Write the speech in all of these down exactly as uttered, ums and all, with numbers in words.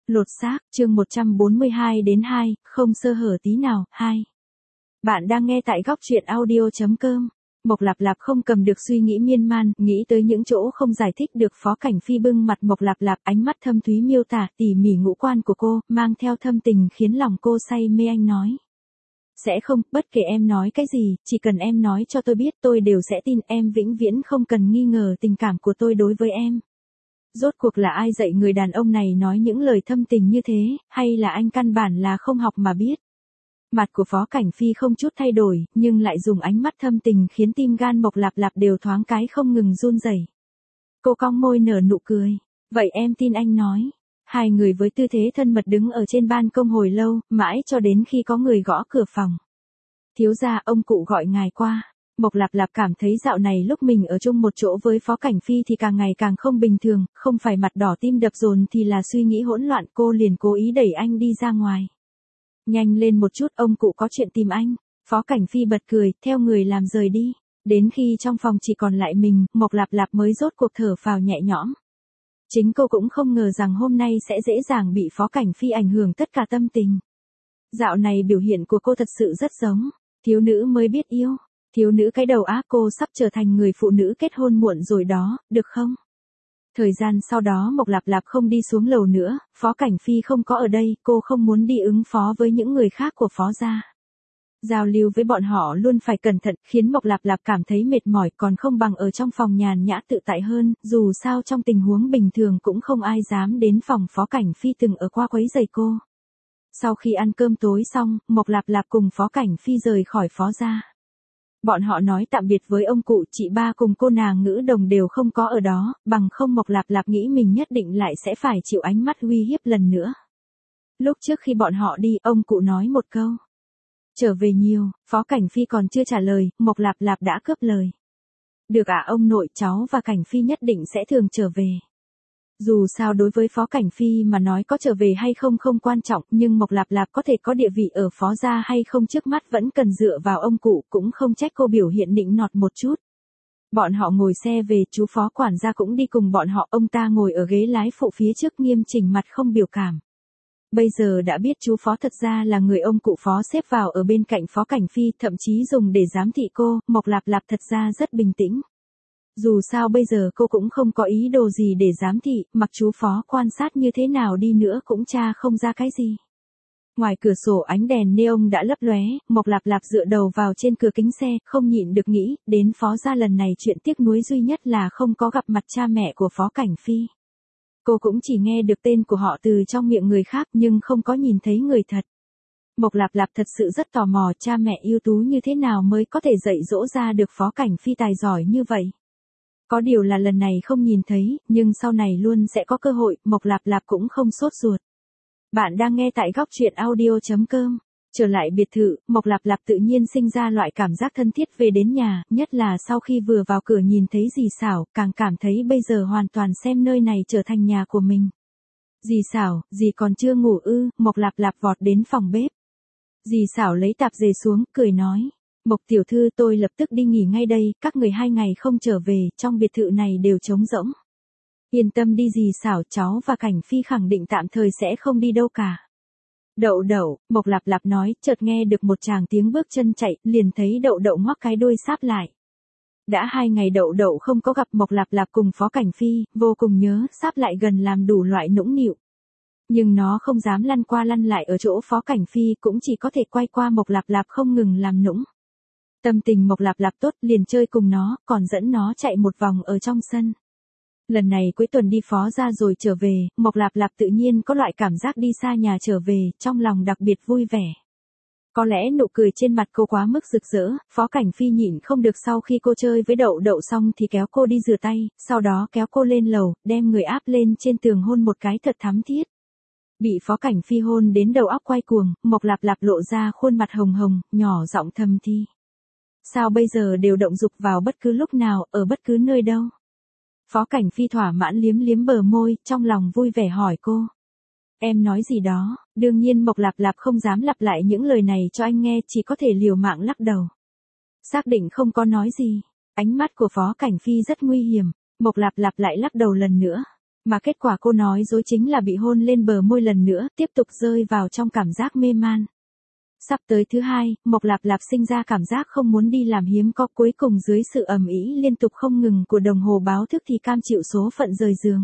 Lột xác, chương một trăm bốn mươi hai đến hai, không sơ hở tí nào, hai. Bạn đang nghe tại góc truyện audio chấm com. Mộc Lạp Lạp không cầm được suy nghĩ miên man, nghĩ tới những chỗ không giải thích được. Phó Cảnh Phi bưng mặt Mộc Lạp Lạp, ánh mắt thâm thúy miêu tả tỉ mỉ ngũ quan của cô, mang theo thâm tình khiến lòng cô say mê. Anh nói. Sẽ không, bất kể em nói cái gì, chỉ cần em nói cho tôi biết tôi đều sẽ tin. Em vĩnh viễn không cần nghi ngờ tình cảm của tôi đối với em. Rốt cuộc là ai dạy người đàn ông này nói những lời thâm tình như thế, hay là anh căn bản là không học mà biết? Mặt của Phó Cảnh Phi không chút thay đổi, nhưng lại dùng ánh mắt thâm tình khiến tim gan Mộc Lạp Lạp đều thoáng cái không ngừng run rẩy. Cô cong môi nở nụ cười. Vậy em tin anh nói. Hai người với tư thế thân mật đứng ở trên ban công hồi lâu, mãi cho đến khi có người gõ cửa phòng. Thiếu gia, ông cụ gọi ngài qua. Mộc Lạp Lạp cảm thấy dạo này lúc mình ở chung một chỗ với Phó Cảnh Phi thì càng ngày càng không bình thường, không phải mặt đỏ tim đập dồn thì là suy nghĩ hỗn loạn. Cô liền cố ý đẩy anh đi ra ngoài. Nhanh lên một chút, ông cụ có chuyện tìm anh. Phó Cảnh Phi bật cười, theo người làm rời đi. Đến khi trong phòng chỉ còn lại mình, Mộc Lạp Lạp mới rốt cuộc thở phào nhẹ nhõm. Chính cô cũng không ngờ rằng hôm nay sẽ dễ dàng bị Phó Cảnh Phi ảnh hưởng tất cả tâm tình. Dạo này biểu hiện của cô thật sự rất giống thiếu nữ mới biết yêu. Thiếu nữ cái đầu ác, cô sắp trở thành người phụ nữ kết hôn muộn rồi đó, được không? Thời gian sau đó Mộc Lạp Lạp không đi xuống lầu nữa, Phó Cảnh Phi không có ở đây, cô không muốn đi ứng phó với những người khác của Phó gia. Giao lưu với bọn họ luôn phải cẩn thận, khiến Mộc Lạp Lạp cảm thấy mệt mỏi, còn không bằng ở trong phòng nhàn nhã tự tại hơn, dù sao trong tình huống bình thường cũng không ai dám đến phòng Phó Cảnh Phi từng ở qua quấy rầy cô. Sau khi ăn cơm tối xong, Mộc Lạp Lạp cùng Phó Cảnh Phi rời khỏi Phó gia. Bọn họ nói tạm biệt với ông cụ, chị ba cùng cô nàng Ngữ Đồng đều không có ở đó, bằng không Mộc Lạp Lạp nghĩ mình nhất định lại sẽ phải chịu ánh mắt uy hiếp lần nữa. Lúc trước khi bọn họ đi, ông cụ nói một câu. Trở về nhiều, Phó Cảnh Phi còn chưa trả lời, Mộc Lạp Lạp đã cướp lời. Được ạ ông nội, cháu và Cảnh Phi nhất định sẽ thường trở về. Dù sao đối với Phó Cảnh Phi mà nói có trở về hay không không quan trọng, nhưng Mộc Lạp Lạp có thể có địa vị ở Phó gia hay không trước mắt vẫn cần dựa vào ông cụ, cũng không trách cô biểu hiện nịnh nọt một chút. Bọn họ ngồi xe về, chú Phó quản gia cũng đi cùng bọn họ, ông ta ngồi ở ghế lái phụ phía trước nghiêm chỉnh mặt không biểu cảm. Bây giờ đã biết chú Phó thật ra là người ông cụ Phó xếp vào ở bên cạnh Phó Cảnh Phi, thậm chí dùng để giám thị cô, Mộc Lạp Lạp thật ra rất bình tĩnh. Dù sao bây giờ cô cũng không có ý đồ gì để giám thị, mặc chú Phó quan sát như thế nào đi nữa cũng tra không ra cái gì. Ngoài cửa sổ ánh đèn neon đã lấp lóe, Mộc Lạp Lạp dựa đầu vào trên cửa kính xe, không nhịn được nghĩ, đến Phó gia lần này chuyện tiếc nuối duy nhất là không có gặp mặt cha mẹ của Phó Cảnh Phi. Cô cũng chỉ nghe được tên của họ từ trong miệng người khác nhưng không có nhìn thấy người thật. Mộc Lạp Lạp thật sự rất tò mò cha mẹ ưu tú như thế nào mới có thể dạy dỗ ra được Phó Cảnh Phi tài giỏi như vậy. Có điều là lần này không nhìn thấy, nhưng sau này luôn sẽ có cơ hội, Mộc Lạp Lạp cũng không sốt ruột. Bạn đang nghe tại góc truyện audio chấm com. Trở lại biệt thự, Mộc Lạp Lạp tự nhiên sinh ra loại cảm giác thân thiết về đến nhà, nhất là sau khi vừa vào cửa nhìn thấy dì Xảo, càng cảm thấy bây giờ hoàn toàn xem nơi này trở thành nhà của mình. Dì Xảo, dì còn chưa ngủ ư? Mộc Lạp Lạp vọt đến phòng bếp. Dì Xảo lấy tạp dề xuống, cười nói. Mộc tiểu thư, tôi lập tức đi nghỉ ngay đây, các người hai ngày không trở về, trong biệt thự này đều trống rỗng. Yên tâm đi dì Xảo, cháu và Cảnh Phi khẳng định tạm thời sẽ không đi đâu cả. Đậu đậu, Mộc Lạp Lạp nói, chợt nghe được một tràng tiếng bước chân chạy, liền thấy đậu đậu ngoắc cái đuôi sáp lại. Đã hai ngày đậu đậu không có gặp Mộc Lạp Lạp cùng Phó Cảnh Phi, vô cùng nhớ, sáp lại gần làm đủ loại nũng nịu. Nhưng nó không dám lăn qua lăn lại ở chỗ Phó Cảnh Phi, cũng chỉ có thể quay qua Mộc Lạp Lạp không ngừng làm nũng. Tâm tình Mộc Lạp Lạp tốt, liền chơi cùng nó, còn dẫn nó chạy một vòng ở trong sân. Lần này cuối tuần đi Phó gia rồi trở về, Mộc Lạp Lạp tự nhiên có loại cảm giác đi xa nhà trở về, trong lòng đặc biệt vui vẻ. Có lẽ nụ cười trên mặt cô quá mức rực rỡ, Phó Cảnh Phi nhịn không được sau khi cô chơi với đậu đậu xong thì kéo cô đi rửa tay, sau đó kéo cô lên lầu, đem người áp lên trên tường hôn một cái thật thắm thiết. Bị Phó Cảnh Phi hôn đến đầu óc quay cuồng, Mộc Lạp Lạp lộ ra khuôn mặt hồng hồng, nhỏ giọng thầm thì. Sao bây giờ đều động dục vào bất cứ lúc nào, ở bất cứ nơi đâu? Phó Cảnh Phi thỏa mãn liếm liếm bờ môi, trong lòng vui vẻ hỏi cô. Em nói gì đó? Đương nhiên Mộc Lạp Lạp không dám lặp lại những lời này cho anh nghe, chỉ có thể liều mạng lắc đầu. Xác định không có nói gì. Ánh mắt của Phó Cảnh Phi rất nguy hiểm, Mộc Lạp Lạp lại lắc đầu lần nữa. Mà kết quả cô nói dối chính là bị hôn lên bờ môi lần nữa, tiếp tục rơi vào trong cảm giác mê man. Sắp tới thứ hai, Mộc Lạp Lạp sinh ra cảm giác không muốn đi làm hiếm có, cuối cùng dưới sự ầm ĩ liên tục không ngừng của đồng hồ báo thức thì cam chịu số phận rời giường.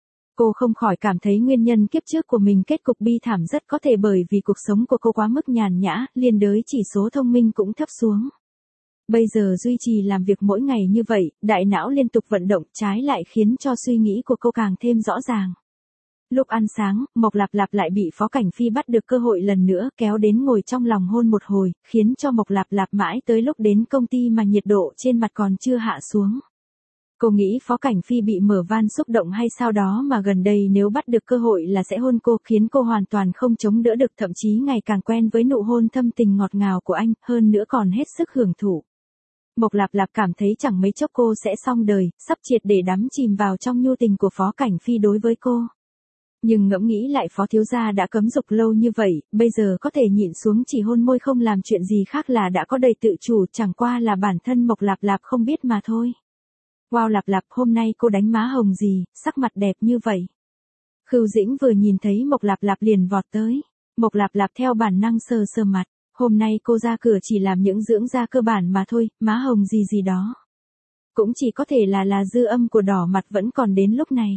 Cô không khỏi cảm thấy nguyên nhân kiếp trước của mình kết cục bi thảm rất có thể bởi vì cuộc sống của cô quá mức nhàn nhã, liên đới chỉ số thông minh cũng thấp xuống. Bây giờ duy trì làm việc mỗi ngày như vậy, đại não liên tục vận động, trái lại khiến cho suy nghĩ của cô càng thêm rõ ràng. Lúc ăn sáng, Mộc Lạp Lạp lại bị Phó Cảnh Phi bắt được cơ hội lần nữa, kéo đến ngồi trong lòng hôn một hồi, khiến cho Mộc Lạp Lạp mãi tới lúc đến công ty mà nhiệt độ trên mặt còn chưa hạ xuống. Cô nghĩ Phó Cảnh Phi bị mở van xúc động hay sao đó mà gần đây nếu bắt được cơ hội là sẽ hôn cô, khiến cô hoàn toàn không chống đỡ được, thậm chí ngày càng quen với nụ hôn thâm tình ngọt ngào của anh, hơn nữa còn hết sức hưởng thụ. Mộc Lạp Lạp cảm thấy chẳng mấy chốc cô sẽ xong đời, sắp triệt để đắm chìm vào trong nhu tình của Phó Cảnh Phi đối với cô. Nhưng ngẫm nghĩ lại Phó thiếu gia đã cấm dục lâu như vậy, bây giờ có thể nhịn xuống chỉ hôn môi không làm chuyện gì khác là đã có đầy tự chủ, chẳng qua là bản thân Mộc Lạp Lạp không biết mà thôi. Wow, Lạp Lạp, hôm nay cô đánh má hồng gì, sắc mặt đẹp như vậy. Khưu Dĩnh vừa nhìn thấy Mộc Lạp Lạp liền vọt tới. Mộc Lạp Lạp theo bản năng sờ sờ mặt. Hôm nay cô ra cửa chỉ làm những dưỡng da cơ bản mà thôi, má hồng gì gì đó. Cũng chỉ có thể là là dư âm của đỏ mặt vẫn còn đến lúc này.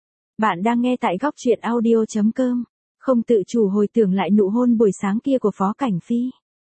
Bạn đang nghe tại góc truyện audio chấm com. Không tự chủ hồi tưởng lại nụ hôn buổi sáng kia của Phó Cảnh Phi.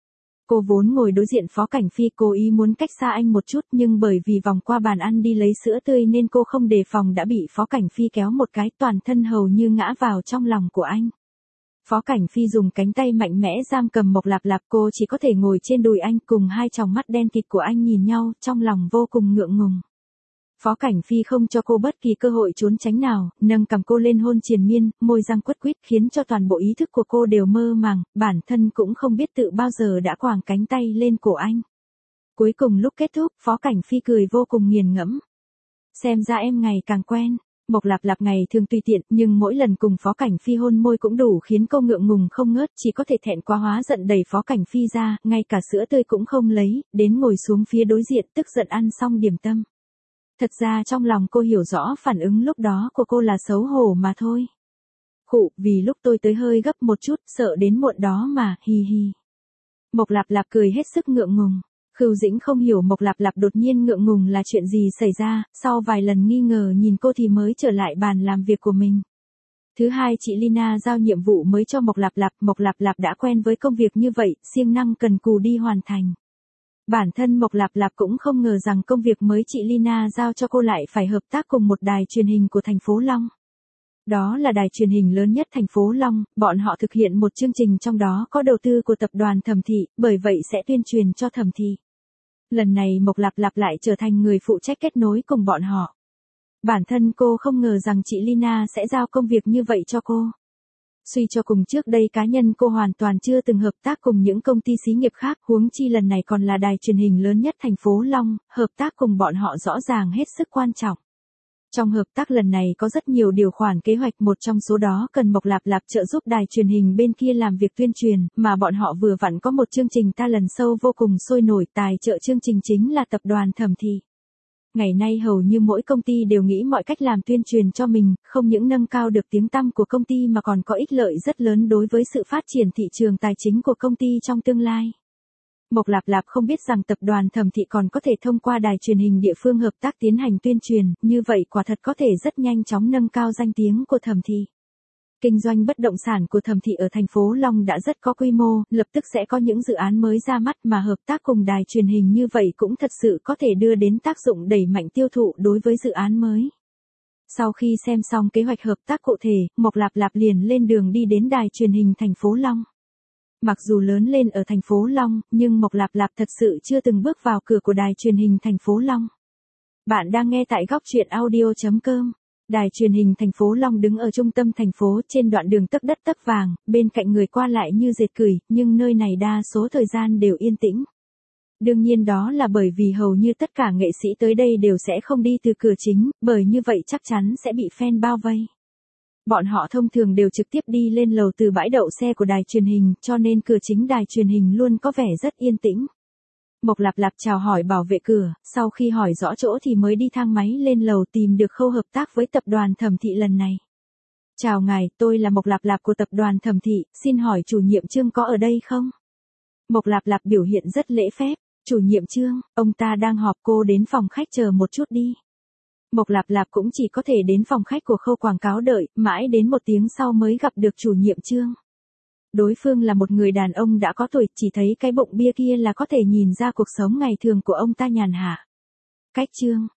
Cô vốn ngồi đối diện Phó Cảnh Phi, cố ý muốn cách xa anh một chút, nhưng bởi vì vòng qua bàn ăn đi lấy sữa tươi nên cô không đề phòng đã bị Phó Cảnh Phi kéo một cái, toàn thân hầu như ngã vào trong lòng của anh. Phó Cảnh Phi dùng cánh tay mạnh mẽ giam cầm Mộc Lạp Lạp, cô chỉ có thể ngồi trên đùi anh, cùng hai tròng mắt đen kịt của anh nhìn nhau, trong lòng vô cùng ngượng ngùng. Phó Cảnh Phi không cho cô bất kỳ cơ hội trốn tránh nào, nâng cầm cô lên hôn triền miên, môi răng quất quýt, khiến cho toàn bộ ý thức của cô đều mơ màng, bản thân cũng không biết tự bao giờ đã quàng cánh tay lên cổ anh. Cuối cùng lúc kết thúc, Phó Cảnh Phi cười vô cùng nghiền ngẫm. Xem ra em ngày càng quen. Mộc Lạp Lạp ngày thường tùy tiện, nhưng mỗi lần cùng Phó Cảnh Phi hôn môi cũng đủ khiến cô ngượng ngùng không ngớt, chỉ có thể thẹn quá hóa giận đẩy Phó Cảnh Phi ra, ngay cả sữa tươi cũng không lấy, đến ngồi xuống phía đối diện tức giận ăn xong điểm tâm. Thật ra trong lòng cô hiểu rõ phản ứng lúc đó của cô là xấu hổ mà thôi. Khụ, vì lúc tôi tới hơi gấp một chút, sợ đến muộn đó mà, hi hi. Mộc Lạp Lạp cười hết sức ngượng ngùng. Khưu Dĩnh không hiểu Mộc Lạp Lạp đột nhiên ngượng ngùng là chuyện gì xảy ra, sau vài lần nghi ngờ nhìn cô thì mới trở lại bàn làm việc của mình. Thứ hai, chị Lina giao nhiệm vụ mới cho Mộc Lạp Lạp, Mộc Lạp Lạp đã quen với công việc như vậy, siêng năng cần cù đi hoàn thành. Bản thân Mộc Lạp Lạp cũng không ngờ rằng công việc mới chị Lina giao cho cô lại phải hợp tác cùng một đài truyền hình của thành phố Long. Đó là đài truyền hình lớn nhất thành phố Long, bọn họ thực hiện một chương trình trong đó có đầu tư của tập đoàn Thẩm Thị, bởi vậy sẽ tuyên truyền cho Thẩm Thị. Lần này Mộc Lạp Lạp lại trở thành người phụ trách kết nối cùng bọn họ. Bản thân cô không ngờ rằng chị Lina sẽ giao công việc như vậy cho cô. Suy cho cùng trước đây cá nhân cô hoàn toàn chưa từng hợp tác cùng những công ty xí nghiệp khác, huống chi lần này còn là đài truyền hình lớn nhất thành phố Long, hợp tác cùng bọn họ rõ ràng hết sức quan trọng. Trong hợp tác lần này có rất nhiều điều khoản kế hoạch, một trong số đó cần Mộc Lạp Lạp trợ giúp đài truyền hình bên kia làm việc tuyên truyền, mà bọn họ vừa vặn có một chương trình talent show vô cùng sôi nổi, tài trợ chương trình chính là tập đoàn Thẩm Thị. Ngày nay hầu như mỗi công ty đều nghĩ mọi cách làm tuyên truyền cho mình, không những nâng cao được tiếng tăm của công ty mà còn có ích lợi rất lớn đối với sự phát triển thị trường tài chính của công ty trong tương lai. Mộc Lạp Lạp không biết rằng tập đoàn Thẩm Thị còn có thể thông qua đài truyền hình địa phương hợp tác tiến hành tuyên truyền, như vậy quả thật có thể rất nhanh chóng nâng cao danh tiếng của Thẩm Thị. Kinh doanh bất động sản của Thẩm Thị ở thành phố Long đã rất có quy mô, lập tức sẽ có những dự án mới ra mắt, mà hợp tác cùng đài truyền hình như vậy cũng thật sự có thể đưa đến tác dụng đẩy mạnh tiêu thụ đối với dự án mới. Sau khi xem xong kế hoạch hợp tác cụ thể, Mộc Lạp Lạp liền lên đường đi đến đài truyền hình thành phố Long. Mặc dù lớn lên ở thành phố Long, nhưng Mộc Lạp Lạp thật sự chưa từng bước vào cửa của đài truyền hình thành phố Long. Bạn đang nghe tại góc truyện audio chấm com. Đài truyền hình thành phố Long đứng ở trung tâm thành phố, trên đoạn đường tấc đất tấc vàng, bên cạnh người qua lại như dệt cửi, nhưng nơi này đa số thời gian đều yên tĩnh. Đương nhiên đó là bởi vì hầu như tất cả nghệ sĩ tới đây đều sẽ không đi từ cửa chính, bởi như vậy chắc chắn sẽ bị fan bao vây. Bọn họ thông thường đều trực tiếp đi lên lầu từ bãi đậu xe của đài truyền hình, cho nên cửa chính đài truyền hình luôn có vẻ rất yên tĩnh. Mộc Lạp Lạp chào hỏi bảo vệ cửa, sau khi hỏi rõ chỗ thì mới đi thang máy lên lầu tìm được khâu hợp tác với tập đoàn Thẩm Thị lần này. Chào ngài, tôi là Mộc Lạp Lạp của tập đoàn Thẩm Thị, xin hỏi chủ nhiệm Trương có ở đây không? Mộc Lạp Lạp biểu hiện rất lễ phép, chủ nhiệm Trương, ông ta đang họp, cô đến phòng khách chờ một chút đi. Mộc Lạp Lạp cũng chỉ có thể đến phòng khách của khâu quảng cáo đợi, mãi đến một tiếng sau mới gặp được chủ nhiệm Trương. Đối phương là một người đàn ông đã có tuổi, chỉ thấy cái bụng bia kia là có thể nhìn ra cuộc sống ngày thường của ông ta nhàn hạ. Cách Trương,